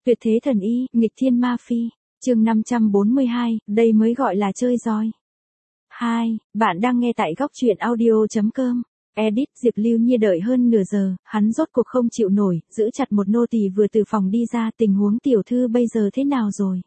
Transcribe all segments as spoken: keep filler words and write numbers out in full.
Tuyệt thế thần y, nghịch thiên ma phi. Chương năm trăm bốn mươi hai, đây mới gọi là chơi roi. hai. Bạn đang nghe tại góc truyện audio chấm com. Edit Diệp Lưu Nhiên đợi hơn nửa giờ, hắn rốt cuộc không chịu nổi, giữ chặt một nô tỳ vừa từ phòng đi ra, tình huống tiểu thư bây giờ thế nào rồi?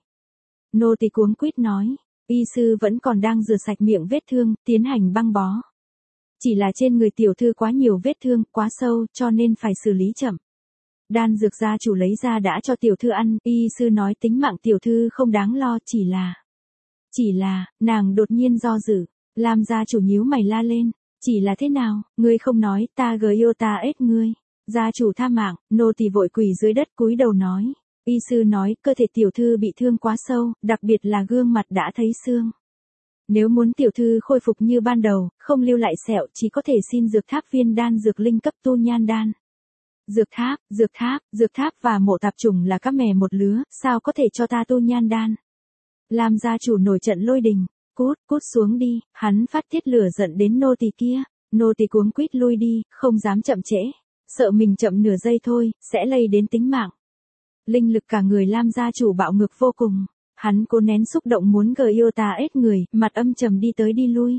Nô tỳ cuống quýt nói, y sư vẫn còn đang rửa sạch miệng vết thương, tiến hành băng bó. Chỉ là trên người tiểu thư quá nhiều vết thương, quá sâu, cho nên phải xử lý chậm. Đan dược gia chủ lấy ra đã cho tiểu thư ăn, y sư nói tính mạng tiểu thư không đáng lo, chỉ là... Chỉ là, nàng đột nhiên do dự, làm gia chủ nhíu mày la lên, chỉ là thế nào, ngươi không nói, ta gờ yêu ta ết ngươi. Gia chủ tha mạng, nô tỳ vội quỳ dưới đất cúi đầu nói, y sư nói cơ thể tiểu thư bị thương quá sâu, đặc biệt là gương mặt đã thấy xương. Nếu muốn tiểu thư khôi phục như ban đầu, không lưu lại sẹo, chỉ có thể xin dược tháp viên đan dược linh cấp tu nhan đan. Dược tháp, dược tháp, dược tháp và mộ tạp trùng là các mè một lứa, sao có thể cho ta tu nhan đan? Làm gia chủ nổi trận lôi đình, cút, cút xuống đi, hắn phát tiết lửa giận đến nô tỳ kia, nô tỳ cuống quýt lui đi, không dám chậm trễ, sợ mình chậm nửa giây thôi, sẽ lây đến tính mạng. Linh lực cả người Lam gia chủ bạo ngược vô cùng, hắn cố nén xúc động muốn gờ yêu ta ết người, mặt âm trầm đi tới đi lui.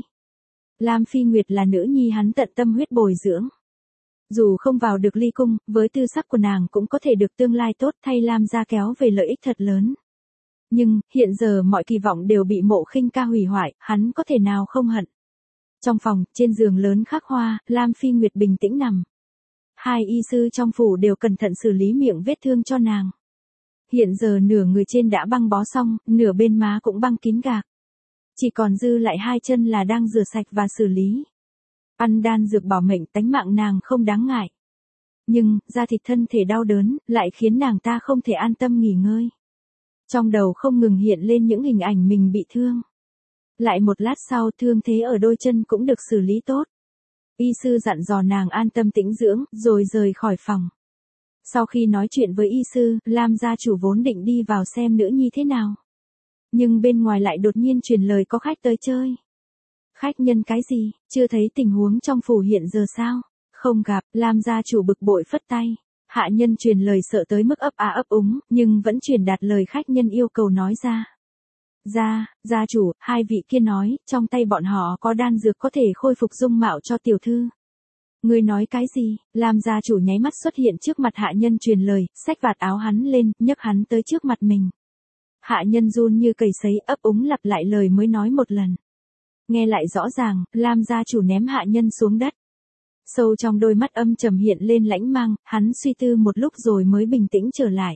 Lam Phi Nguyệt là nữ nhi hắn tận tâm huyết bồi dưỡng. Dù không vào được ly cung, với tư sắc của nàng cũng có thể được tương lai tốt thay Lam gia kéo về lợi ích thật lớn. Nhưng, hiện giờ mọi kỳ vọng đều bị Mộ Khinh Ca hủy hoại, hắn có thể nào không hận. Trong phòng, trên giường lớn khắc hoa, Lam Phi Nguyệt bình tĩnh nằm. Hai y sư trong phủ đều cẩn thận xử lý miệng vết thương cho nàng. Hiện giờ nửa người trên đã băng bó xong, nửa bên má cũng băng kín gạc. Chỉ còn dư lại hai chân là đang rửa sạch và xử lý. Ăn đan dược bảo mệnh tánh mạng nàng không đáng ngại. Nhưng, da thịt thân thể đau đớn, lại khiến nàng ta không thể an tâm nghỉ ngơi. Trong đầu không ngừng hiện lên những hình ảnh mình bị thương. Lại một lát sau thương thế ở đôi chân cũng được xử lý tốt. Y sư dặn dò nàng an tâm tĩnh dưỡng, rồi rời khỏi phòng. Sau khi nói chuyện với y sư, Lam gia chủ vốn định đi vào xem nữ nhi thế nào. Nhưng bên ngoài lại đột nhiên truyền lời có khách tới chơi. Khách nhân cái gì, chưa thấy tình huống trong phủ hiện giờ sao? Không gặp, Lam gia chủ bực bội phất tay. Hạ nhân truyền lời sợ tới mức ấp á ấp úng, nhưng vẫn truyền đạt lời khách nhân yêu cầu nói ra. Gia, gia chủ, hai vị kia nói, trong tay bọn họ có đan dược có thể khôi phục dung mạo cho tiểu thư. Ngươi nói cái gì? Lam gia chủ nháy mắt xuất hiện trước mặt hạ nhân truyền lời, xách vạt áo hắn lên, nhấc hắn tới trước mặt mình. Hạ nhân run như cầy sấy, ấp úng lặp lại lời mới nói một lần. Nghe lại rõ ràng, Lam gia chủ ném hạ nhân xuống đất. Sâu trong đôi mắt âm trầm hiện lên lãnh mang, hắn suy tư một lúc rồi mới bình tĩnh trở lại.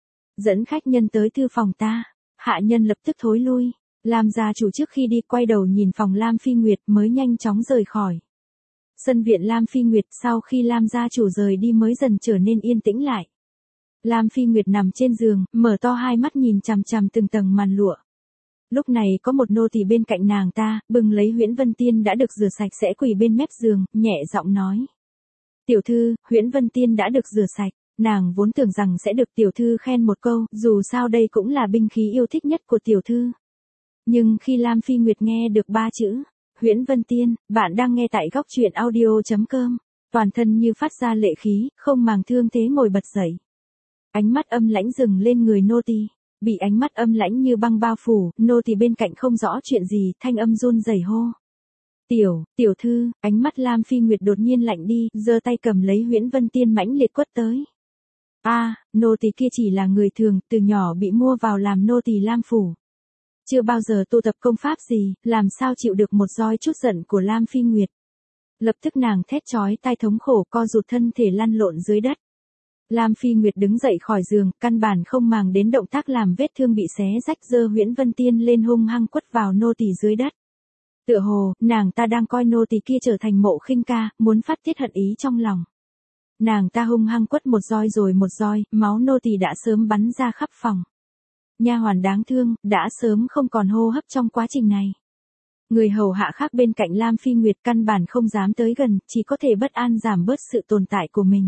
Dẫn khách nhân tới thư phòng ta. Hạ nhân lập tức thối lui. Lam gia chủ trước khi đi quay đầu nhìn phòng Lam Phi Nguyệt mới nhanh chóng rời khỏi. Sân viện Lam Phi Nguyệt sau khi Lam gia chủ rời đi mới dần trở nên yên tĩnh lại. Lam Phi Nguyệt nằm trên giường, mở to hai mắt nhìn chằm chằm từng tầng màn lụa. Lúc này có một nô tỳ bên cạnh nàng ta, bưng lấy Huyễn Vân Tiên đã được rửa sạch sẽ quỳ bên mép giường, nhẹ giọng nói. Tiểu thư, Huyễn Vân Tiên đã được rửa sạch, nàng vốn tưởng rằng sẽ được tiểu thư khen một câu, dù sao đây cũng là binh khí yêu thích nhất của tiểu thư. Nhưng khi Lam Phi Nguyệt nghe được ba chữ, Huyễn Vân Tiên, bạn đang nghe tại góc truyện audio chấm com, toàn thân như phát ra lệ khí, không màng thương thế ngồi bật dậy. Ánh mắt âm lãnh dừng lên người nô tỳ. Bị ánh mắt âm lãnh như băng bao phủ, nô tỳ bên cạnh không rõ chuyện gì, thanh âm run rẩy hô. Tiểu, tiểu thư, ánh mắt Lam Phi Nguyệt đột nhiên lạnh đi, giơ tay cầm lấy Huyễn Vân Tiên mãnh liệt quất tới. A, à, nô tỳ kia chỉ là người thường, từ nhỏ bị mua vào làm nô tỳ Lam phủ. Chưa bao giờ tu tập công pháp gì, làm sao chịu được một roi chút giận của Lam Phi Nguyệt. Lập tức nàng thét chói tai thống khổ co rụt thân thể lăn lộn dưới đất. Lam Phi Nguyệt đứng dậy khỏi giường, căn bản không màng đến động tác làm vết thương bị xé rách, giơ Huyễn Vân Tiên lên hung hăng quất vào nô tỳ dưới đất. Tựa hồ, nàng ta đang coi nô tỳ kia trở thành Mộ Khinh Ca, muốn phát tiết hận ý trong lòng. Nàng ta hung hăng quất một roi rồi một roi, máu nô tỳ đã sớm bắn ra khắp phòng. Nha hoàn đáng thương, đã sớm không còn hô hấp trong quá trình này. Người hầu hạ khác bên cạnh Lam Phi Nguyệt căn bản không dám tới gần, chỉ có thể bất an giảm bớt sự tồn tại của mình.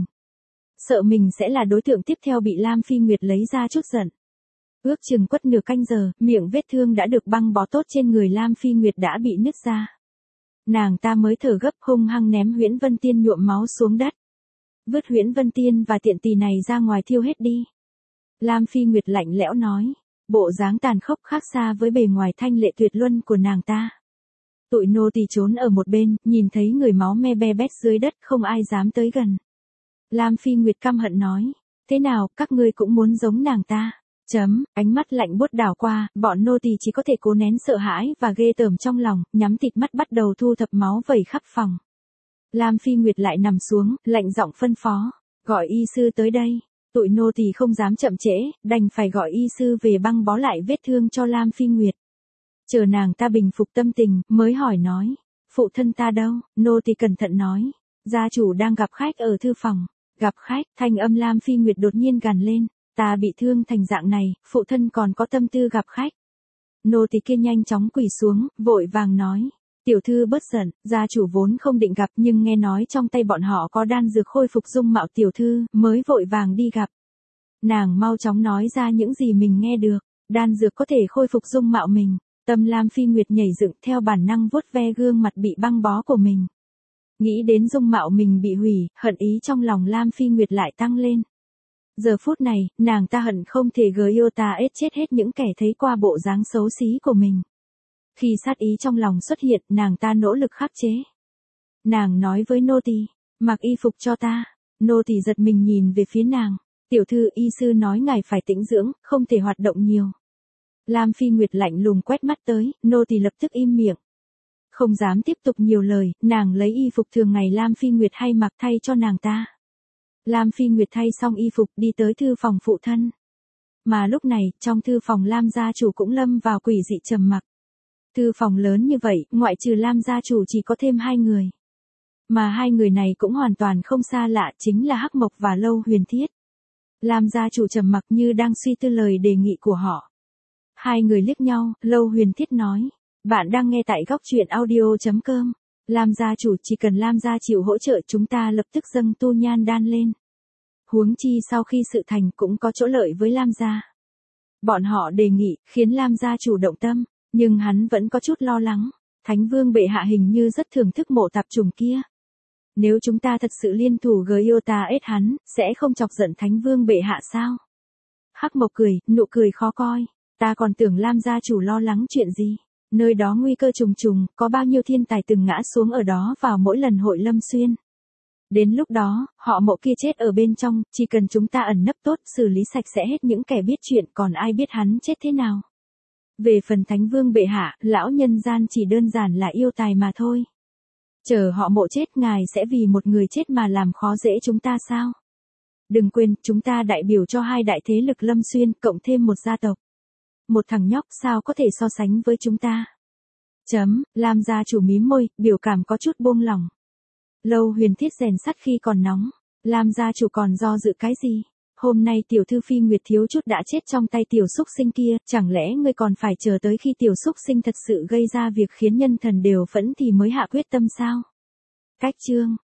Sợ mình sẽ là đối tượng tiếp theo bị Lam Phi Nguyệt lấy ra chút giận. Ước chừng quất nửa canh giờ, miệng vết thương đã được băng bó tốt trên người Lam Phi Nguyệt đã bị nứt ra. Nàng ta mới thở gấp hung hăng ném Huyễn Vân Tiên nhuộm máu xuống đất. Vứt Huyễn Vân Tiên và tiện tỳ này ra ngoài thiêu hết đi. Lam Phi Nguyệt lạnh lẽo nói. Bộ dáng tàn khốc khác xa với bề ngoài thanh lệ tuyệt luân của nàng ta. Tụi nô tỳ trốn ở một bên, nhìn thấy người máu me be bét dưới đất không ai dám tới gần. Lam Phi Nguyệt căm hận nói. Thế nào, các ngươi cũng muốn giống nàng ta. Chấm, ánh mắt lạnh buốt đảo qua, bọn nô tỳ chỉ có thể cố nén sợ hãi và ghê tởm trong lòng, nhắm tịt mắt bắt đầu thu thập máu vẩy khắp phòng. Lam Phi Nguyệt lại nằm xuống, lạnh giọng phân phó. Gọi y sư tới đây. Tụi nô tỳ không dám chậm trễ, đành phải gọi y sư về băng bó lại vết thương cho Lam Phi Nguyệt. Chờ nàng ta bình phục tâm tình, mới hỏi nói. Phụ thân ta đâu? Nô tỳ cẩn thận nói. Gia chủ đang gặp khách ở thư phòng. Gặp khách, thanh âm Lam Phi Nguyệt đột nhiên gằn lên. Ta bị thương thành dạng này, phụ thân còn có tâm tư gặp khách. Nô tỳ kia nhanh chóng quỳ xuống, vội vàng nói. Tiểu thư bớt giận, gia chủ vốn không định gặp nhưng nghe nói trong tay bọn họ có đan dược khôi phục dung mạo tiểu thư, mới vội vàng đi gặp. Nàng mau chóng nói ra những gì mình nghe được, đan dược có thể khôi phục dung mạo mình. Tâm Lam Phi Nguyệt nhảy dựng theo bản năng vuốt ve gương mặt bị băng bó của mình. Nghĩ đến dung mạo mình bị hủy, hận ý trong lòng Lam Phi Nguyệt lại tăng lên. Giờ phút này, nàng ta hận không thể Gyota ết chết hết những kẻ thấy qua bộ dáng xấu xí của mình. Khi sát ý trong lòng xuất hiện, nàng ta nỗ lực khắc chế. Nàng nói với nô tỳ, mặc y phục cho ta. Nô tỳ giật mình nhìn về phía nàng. Tiểu thư, y sư nói ngài phải tĩnh dưỡng, không thể hoạt động nhiều. Lam Phi Nguyệt lạnh lùng quét mắt tới, nô tỳ lập tức im miệng. Không dám tiếp tục nhiều lời, nàng lấy y phục thường ngày Lam Phi Nguyệt hay mặc thay cho nàng ta. Lam Phi Nguyệt thay xong y phục đi tới thư phòng phụ thân. Mà lúc này, trong thư phòng Lam gia chủ cũng lâm vào quỷ dị trầm mặc. Thư phòng lớn như vậy, ngoại trừ Lam gia chủ chỉ có thêm hai người. Mà hai người này cũng hoàn toàn không xa lạ, chính là Hắc Mộc và Lâu Huyền Thiết. Lam gia chủ trầm mặc như đang suy tư lời đề nghị của họ. Hai người liếc nhau, Lâu Huyền Thiết nói. Bạn đang nghe tại góc truyện audio chấm com. Lam gia chủ, chỉ cần Lam gia chịu hỗ trợ chúng ta lập tức dâng tu nhan đan lên. Huống chi sau khi sự thành cũng có chỗ lợi với Lam gia. Bọn họ đề nghị, khiến Lam gia chủ động tâm, nhưng hắn vẫn có chút lo lắng. Thánh vương bệ hạ hình như rất thưởng thức mộ tạp trùng kia. Nếu chúng ta thật sự liên thủ Gyota ết hắn, sẽ không chọc giận thánh vương bệ hạ sao? Hắc Mộc cười, nụ cười khó coi. Ta còn tưởng Lam gia chủ lo lắng chuyện gì? Nơi đó nguy cơ trùng trùng, có bao nhiêu thiên tài từng ngã xuống ở đó vào mỗi lần hội lâm xuyên. Đến lúc đó, họ Mộ kia chết ở bên trong, chỉ cần chúng ta ẩn nấp tốt, xử lý sạch sẽ hết những kẻ biết chuyện, còn ai biết hắn chết thế nào. Về phần thánh vương bệ hạ, lão nhân gian chỉ đơn giản là yêu tài mà thôi. Chờ họ Mộ chết, ngài sẽ vì một người chết mà làm khó dễ chúng ta sao? Đừng quên, chúng ta đại biểu cho hai đại thế lực lâm xuyên, cộng thêm một gia tộc. Một thằng nhóc sao có thể so sánh với chúng ta. Chấm, Lam gia chủ mím môi, biểu cảm có chút buông lỏng. Lâu Huyền Thiết rèn sắt khi còn nóng. Lam gia chủ còn do dự cái gì? Hôm nay tiểu thư Phi Nguyệt thiếu chút đã chết trong tay tiểu xúc sinh kia, chẳng lẽ ngươi còn phải chờ tới khi tiểu xúc sinh thật sự gây ra việc khiến nhân thần đều phẫn thì mới hạ quyết tâm sao? Cách chương